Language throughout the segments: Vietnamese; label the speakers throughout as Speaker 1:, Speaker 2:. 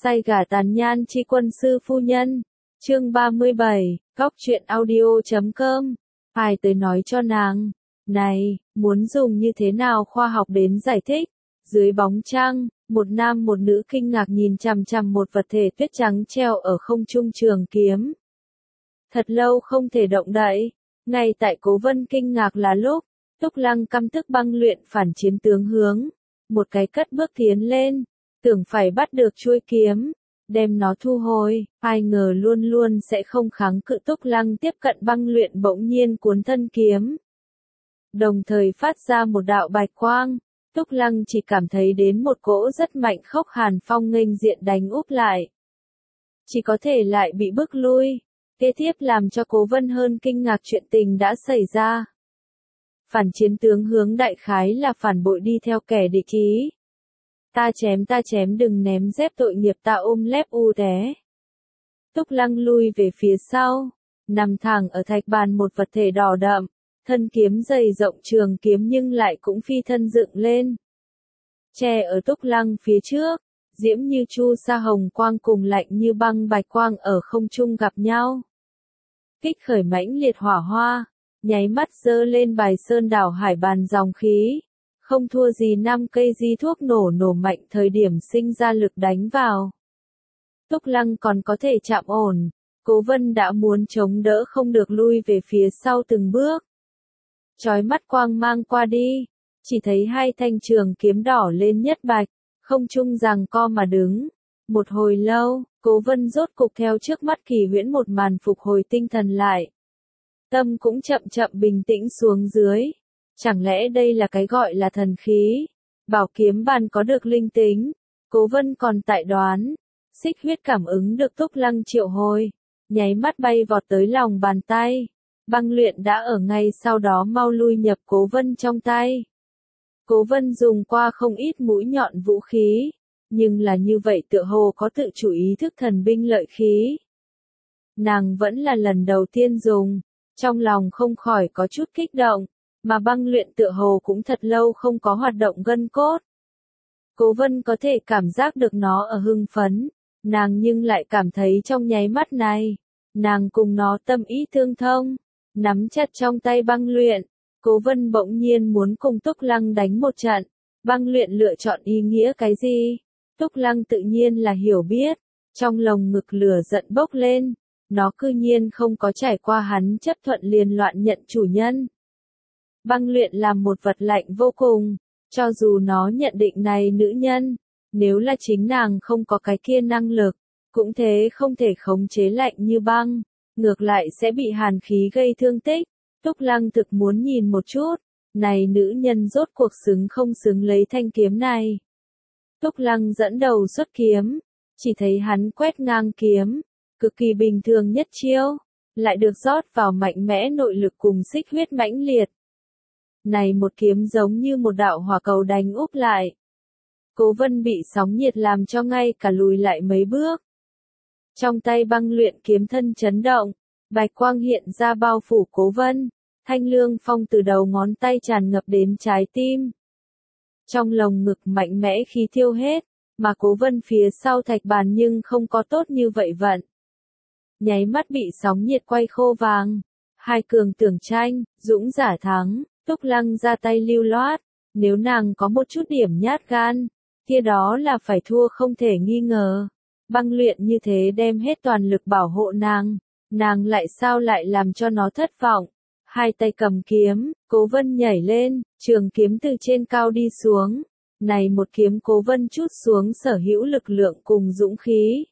Speaker 1: Say gà tàn nhan chi quân sư phu nhân. Chương 37, Góc truyện audio.com. Ai tới nói cho nàng, này, muốn dùng như thế nào khoa học đến giải thích. Dưới bóng trăng, một nam một nữ kinh ngạc nhìn chằm chằm một vật thể tuyết trắng treo ở không trung trường kiếm. Thật lâu không thể động đậy. Ngay tại Cố Vân kinh ngạc là lúc, Túc Lăng căm tức băng luyện phản chiến tướng hướng. Một cái cất bước tiến lên, tưởng phải bắt được chuôi kiếm, đem nó thu hồi, ai ngờ luôn luôn sẽ không kháng cự. Túc Lăng tiếp cận băng luyện bỗng nhiên cuốn thân kiếm. Đồng thời phát ra một đạo bạch quang, Túc Lăng chỉ cảm thấy đến một cỗ rất mạnh khốc hàn phong nghênh diện đánh úp lại. Chỉ có thể lại bị bức lui. Kế tiếp làm cho Cố Vân hơn kinh ngạc chuyện tình đã xảy ra. Phản chiến tướng hướng đại khái là phản bội đi theo kẻ địch ý. Ta chém đừng ném dép tội nghiệp ta ôm lép u té. Túc Lăng lui về phía sau, nằm thẳng ở thạch bàn một vật thể đỏ đậm, thân kiếm dày rộng trường kiếm nhưng lại cũng phi thân dựng lên. Che ở Túc Lăng phía trước, diễm như chu sa hồng quang cùng lạnh như băng bạch quang ở không trung gặp nhau. Kích khởi mãnh liệt hỏa hoa, nháy mắt dơ lên bài sơn đảo hải bàn dòng khí. Không thua gì 5 cây di thuốc nổ mạnh thời điểm sinh ra lực đánh vào. Túc Lăng còn có thể chạm ổn, Cố Vân đã muốn chống đỡ không được lui về phía sau từng bước. Chói mắt quang mang qua đi, chỉ thấy hai thanh trường kiếm đỏ lên nhất bạch, không trung giằng co mà đứng. Một hồi lâu, Cố Vân rốt cục theo trước mắt kỳ huyễn một màn phục hồi tinh thần lại. Tâm cũng chậm chậm bình tĩnh xuống dưới. Chẳng lẽ đây là cái gọi là thần khí? Bảo kiếm bàn có được linh tính. Cố Vân còn tại đoán. Xích huyết cảm ứng được Túc Lăng triệu hồi, nháy mắt bay vọt tới lòng bàn tay. Băng luyện đã ở ngay sau đó mau lui nhập Cố Vân trong tay. Cố Vân dùng qua không ít mũi nhọn vũ khí, nhưng là như vậy tựa hồ có tự chủ ý thức thần binh lợi khí. Nàng vẫn là lần đầu tiên dùng, trong lòng không khỏi có chút kích động. Mà băng luyện tựa hồ cũng thật lâu không có hoạt động gân cốt. Cố Vân có thể cảm giác được nó ở hưng phấn, nàng nhưng lại cảm thấy trong nháy mắt này, nàng cùng nó tâm ý tương thông, nắm chặt trong tay băng luyện. Cố Vân bỗng nhiên muốn cùng Túc Lăng đánh một trận. Băng luyện lựa chọn ý nghĩa cái gì? Túc Lăng tự nhiên là hiểu biết, trong lồng ngực lửa giận bốc lên, nó cư nhiên không có trải qua hắn chấp thuận liền loạn nhận chủ nhân. Băng luyện làm một vật lạnh vô cùng, cho dù nó nhận định này nữ nhân, nếu là chính nàng không có cái kia năng lực, cũng thế không thể khống chế lạnh như băng, ngược lại sẽ bị hàn khí gây thương tích. Túc Lăng thực muốn nhìn một chút, này nữ nhân rốt cuộc xứng không xứng lấy thanh kiếm này. Túc Lăng dẫn đầu xuất kiếm, chỉ thấy hắn quét ngang kiếm, cực kỳ bình thường nhất chiêu, lại được rót vào mạnh mẽ nội lực cùng xích huyết mãnh liệt. Này một kiếm giống như một đạo hỏa cầu đánh úp lại. Cố Vân bị sóng nhiệt làm cho ngay cả lùi lại mấy bước. Trong tay băng luyện kiếm thân chấn động, bạch quang hiện ra bao phủ Cố Vân, thanh lương phong từ đầu ngón tay tràn ngập đến trái tim. Trong lồng ngực mạnh mẽ khí thiêu hết, mà Cố Vân phía sau thạch bàn nhưng không có tốt như vậy vận. Nháy mắt bị sóng nhiệt quay khô vàng. Hai cường tưởng tranh, dũng giả thắng. Túc Lăng ra tay lưu loát, nếu nàng có một chút điểm nhát gan, kia đó là phải thua không thể nghi ngờ. Băng luyện như thế đem hết toàn lực bảo hộ nàng lại sao lại làm cho nó thất vọng. Hai tay cầm kiếm, Cố Vân nhảy lên, trường kiếm từ trên cao đi xuống. Này một kiếm Cố Vân trút xuống sở hữu lực lượng cùng dũng khí.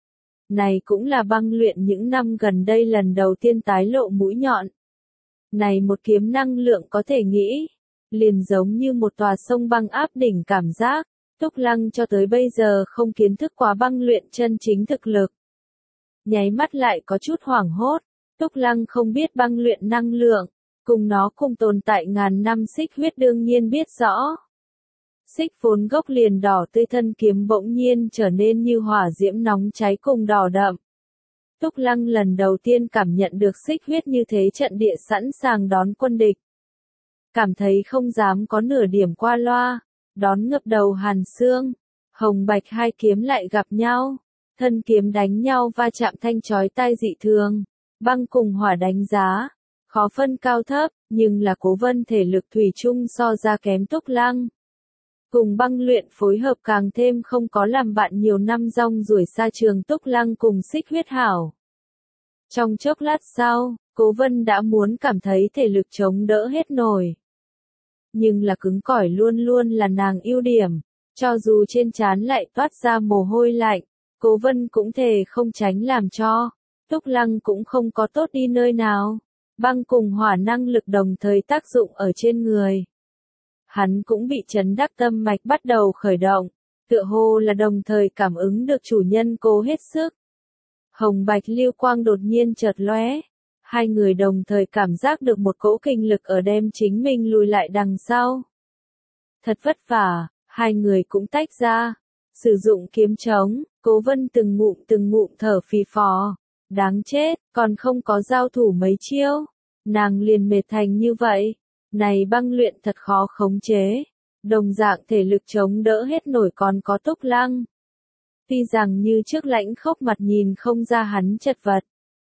Speaker 1: Này cũng là băng luyện những năm gần đây lần đầu tiên tái lộ mũi nhọn. Này một kiếm năng lượng có thể nghĩ, liền giống như một tòa sông băng áp đỉnh cảm giác. Túc Lăng cho tới bây giờ không kiến thức quá băng luyện chân chính thực lực. Nháy mắt lại có chút hoảng hốt, Túc Lăng không biết băng luyện năng lượng, cùng nó cùng tồn tại ngàn năm xích huyết đương nhiên biết rõ. Xích vốn gốc liền đỏ tươi thân kiếm bỗng nhiên trở nên như hỏa diễm nóng cháy cùng đỏ đậm. Túc Lăng lần đầu tiên cảm nhận được xích huyết như thế trận địa sẵn sàng đón quân địch. Cảm thấy không dám có nửa điểm qua loa, đón ngập đầu hàn xương. Hồng bạch hai kiếm lại gặp nhau, thân kiếm đánh nhau va chạm thanh chói tai dị thường, băng cùng hỏa đánh giá, khó phân cao thấp, nhưng là Cố Vân thể lực thủy chung so ra kém Túc Lăng. Cùng băng luyện phối hợp càng thêm không có làm bạn nhiều năm rong ruổi xa trường Túc Lăng cùng Xích Huyết Hảo. Trong chốc lát sau, Cố Vân đã muốn cảm thấy thể lực chống đỡ hết nổi. Nhưng là cứng cỏi luôn luôn là nàng ưu điểm, cho dù trên trán lại toát ra mồ hôi lạnh, Cố Vân cũng thề không tránh làm cho. Túc Lăng cũng không có tốt đi nơi nào. Băng cùng hỏa năng lực đồng thời tác dụng ở trên người. Hắn cũng bị chấn đắc tâm mạch bắt đầu khởi động, tựa hồ là đồng thời cảm ứng được chủ nhân cố hết sức. Hồng bạch lưu quang đột nhiên chợt lóe, hai người đồng thời cảm giác được một cỗ kinh lực ở đem chính mình lùi lại đằng sau. Thật vất vả, hai người cũng tách ra, sử dụng kiếm trống, Cố Vân từng ngụm thở phì phò, đáng chết, còn không có giao thủ mấy chiêu, nàng liền mệt thành như vậy, này băng luyện thật khó khống chế, đồng dạng thể lực chống đỡ hết nổi còn có Túc Lăng. Tuy rằng như trước lãnh khốc mặt nhìn không ra hắn chật vật,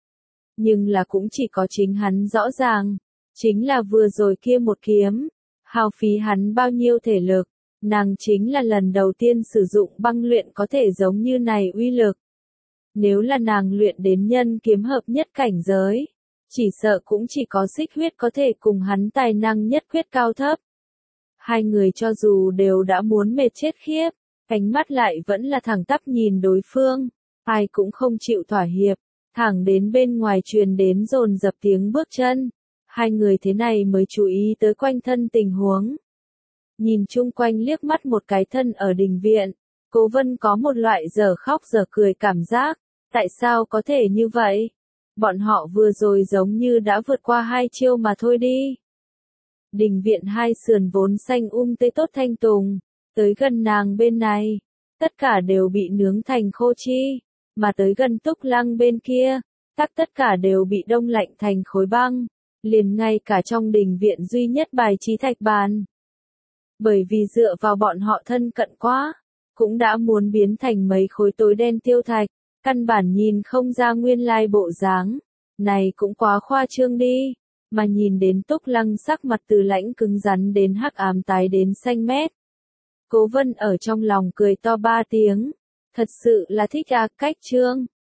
Speaker 1: nhưng là cũng chỉ có chính hắn rõ ràng, chính là vừa rồi kia một kiếm, hao phí hắn bao nhiêu thể lực, nàng chính là lần đầu tiên sử dụng băng luyện có thể giống như này uy lực. Nếu là nàng luyện đến nhân kiếm hợp nhất cảnh giới, chỉ sợ cũng chỉ có Xích Huyết có thể cùng hắn tài năng nhất quyết cao thấp. Hai người cho dù đều đã muốn mệt chết khiếp, ánh mắt lại vẫn là thẳng tắp nhìn đối phương, ai cũng không chịu thỏa hiệp, thẳng đến bên ngoài truyền đến dồn dập tiếng bước chân. Hai người thế này mới chú ý tới quanh thân tình huống. Nhìn chung quanh liếc mắt một cái thân ở đình viện, Cố Vân có một loại giờ khóc giờ cười cảm giác, tại sao có thể như vậy? Bọn họ vừa rồi giống như đã vượt qua hai chiêu mà thôi đi. Đình viện hai sườn vốn xanh tươi tốt thanh tùng, tới gần nàng bên này, tất cả đều bị nướng thành khô chi, mà tới gần Túc Lăng bên kia, tất cả đều bị đông lạnh thành khối băng, liền ngay cả trong đình viện duy nhất bài trí thạch bàn. Bởi vì dựa vào bọn họ thân cận quá, cũng đã muốn biến thành mấy khối tối đen tiêu thạch, căn bản nhìn không ra nguyên lai bộ dáng, này cũng quá khoa trương đi, mà nhìn đến Túc Lăng sắc mặt từ lãnh cứng rắn đến hắc ám tái đến xanh mét. Cố Vân ở trong lòng cười to ba tiếng, thật sự là thích cách trương.